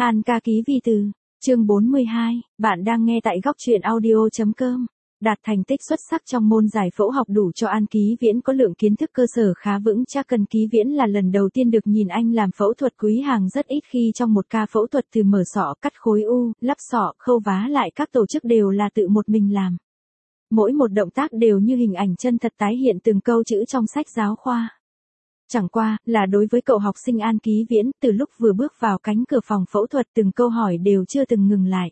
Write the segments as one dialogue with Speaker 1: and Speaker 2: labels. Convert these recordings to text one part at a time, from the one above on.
Speaker 1: An ca ký vi từ, chương 42, bạn đang nghe tại góc truyện audio.com. Đạt thành tích xuất sắc trong môn giải phẫu học đủ cho An Ký Viễn có lượng kiến thức cơ sở khá vững chắc. Cần Ký Viễn là lần đầu tiên được nhìn anh làm phẫu thuật. Quý Hàng rất ít khi trong một ca phẫu thuật từ mở sọ, cắt khối u, lắp sọ, khâu vá lại các tổ chức đều là tự một mình làm. Mỗi một động tác đều như hình ảnh chân thật tái hiện từng câu chữ trong sách giáo khoa. Chẳng qua, là đối với cậu học sinh An Ký Viễn, từ lúc vừa bước vào cánh cửa phòng phẫu thuật từng câu hỏi đều chưa từng ngừng lại.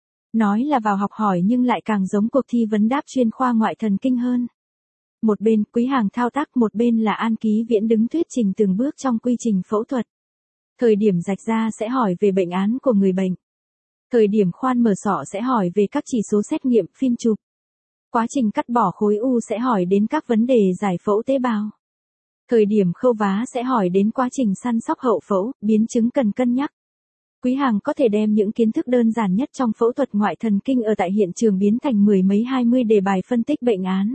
Speaker 1: Nói là vào học hỏi nhưng lại càng giống cuộc thi vấn đáp chuyên khoa ngoại thần kinh hơn. Một bên Quý Hàng thao tác, một bên là An Ký Viễn đứng thuyết trình từng bước trong quy trình phẫu thuật. Thời điểm rạch da sẽ hỏi về bệnh án của người bệnh. Thời điểm khoan mở sọ sẽ hỏi về các chỉ số xét nghiệm, phim chụp. Quá trình cắt bỏ khối u sẽ hỏi đến các vấn đề giải phẫu tế bào. Thời điểm khâu vá sẽ hỏi đến quá trình săn sóc hậu phẫu, biến chứng cần cân nhắc. Quý Hàng có thể đem những kiến thức đơn giản nhất trong phẫu thuật ngoại thần kinh ở tại hiện trường biến thành 10 mấy 20 đề bài phân tích bệnh án.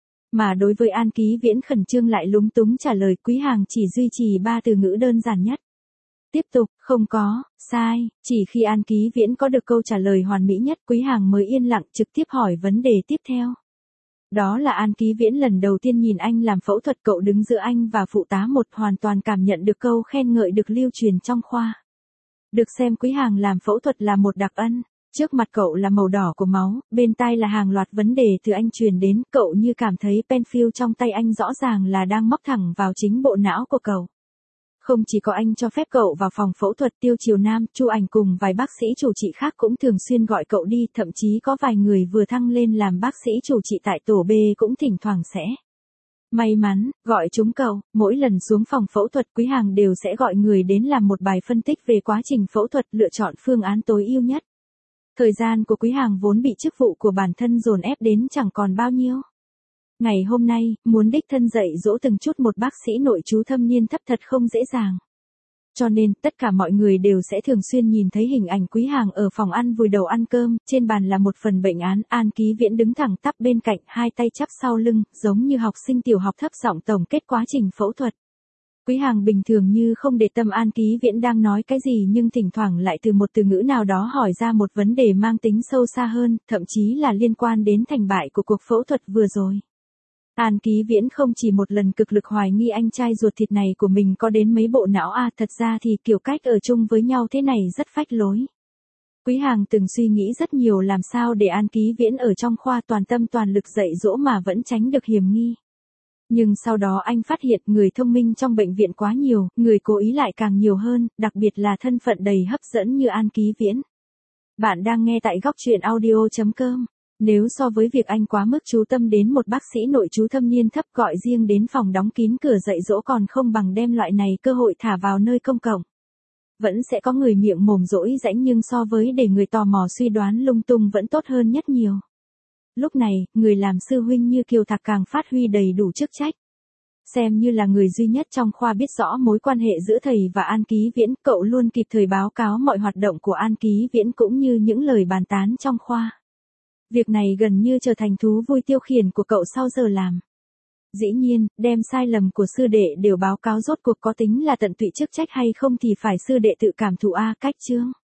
Speaker 1: Mà đối với An Ký Viễn khẩn trương lại lúng túng trả lời, Quý Hàng chỉ duy trì 3 từ ngữ đơn giản nhất. Tiếp tục, không có, sai. Chỉ khi An Ký Viễn có được câu trả lời hoàn mỹ nhất, Quý Hàng mới yên lặng trực tiếp hỏi vấn đề tiếp theo. Đó là An Ký Viễn lần đầu tiên nhìn anh làm phẫu thuật. Cậu đứng giữa anh và phụ tá một, hoàn toàn cảm nhận được câu khen ngợi được lưu truyền trong khoa. Được xem Quý Hàng làm phẫu thuật là một đặc ân. Trước mặt cậu là màu đỏ của máu, bên tai là hàng loạt vấn đề từ anh truyền đến. Cậu như cảm thấy penfill trong tay anh rõ ràng là đang móc thẳng vào chính bộ não của cậu. Không chỉ có anh cho phép cậu vào phòng phẫu thuật, Tiêu Triều Nam, Chu Ảnh cùng vài bác sĩ chủ trị khác cũng thường xuyên gọi cậu đi, thậm chí có vài người vừa thăng lên làm bác sĩ chủ trị tại tổ B cũng thỉnh thoảng sẽ may mắn gọi chúng cậu. Mỗi lần xuống phòng phẫu thuật, Quý Hàng đều sẽ gọi người đến làm một bài phân tích về quá trình phẫu thuật, lựa chọn phương án tối ưu nhất. Thời gian của Quý Hàng vốn bị chức vụ của bản thân dồn ép đến chẳng còn bao nhiêu. Ngày hôm nay, muốn đích thân dạy dỗ từng chút một bác sĩ nội trú thâm niên thấp thật không dễ dàng. Cho nên, tất cả mọi người đều sẽ thường xuyên nhìn thấy hình ảnh Quý Hàng ở phòng ăn vùi đầu ăn cơm, trên bàn là một phần bệnh án. An Ký Viễn đứng thẳng tắp bên cạnh, hai tay chắp sau lưng, giống như học sinh tiểu học thấp giọng tổng kết quá trình phẫu thuật. Quý Hàng bình thường như không để tâm An Ký Viễn đang nói cái gì, nhưng thỉnh thoảng lại từ một từ ngữ nào đó hỏi ra một vấn đề mang tính sâu xa hơn, thậm chí là liên quan đến thành bại của cuộc phẫu thuật vừa rồi. An Ký Viễn không chỉ một lần cực lực hoài nghi anh trai ruột thịt này của mình có đến mấy bộ não à, thật ra thì kiểu cách ở chung với nhau thế này rất phách lối. Quý Hàng từng suy nghĩ rất nhiều làm sao để An Ký Viễn ở trong khoa toàn tâm toàn lực dạy dỗ mà vẫn tránh được hiểm nghi. Nhưng sau đó anh phát hiện người thông minh trong bệnh viện quá nhiều, người cố ý lại càng nhiều hơn, đặc biệt là thân phận đầy hấp dẫn như An Ký Viễn. Bạn đang nghe tại góc truyện audio.com. Nếu so với việc anh quá mức chú tâm đến một bác sĩ nội trú thâm niên thấp, gọi riêng đến phòng đóng kín cửa dạy dỗ còn không bằng đem loại này cơ hội thả vào nơi công cộng. Vẫn sẽ có người miệng mồm dỗi rãnh, nhưng so với để người tò mò suy đoán lung tung vẫn tốt hơn nhất nhiều. Lúc này, người làm sư huynh như Kiều Thạc càng phát huy đầy đủ chức trách. Xem như là người duy nhất trong khoa biết rõ mối quan hệ giữa thầy và An Ký Viễn, cậu luôn kịp thời báo cáo mọi hoạt động của An Ký Viễn cũng như những lời bàn tán trong khoa. Việc này gần như trở thành thú vui tiêu khiển của cậu sau giờ làm. Dĩ nhiên, đem sai lầm của sư đệ đều báo cáo rốt cuộc có tính là tận tụy chức trách hay không thì phải sư đệ tự cảm thụ cách chương.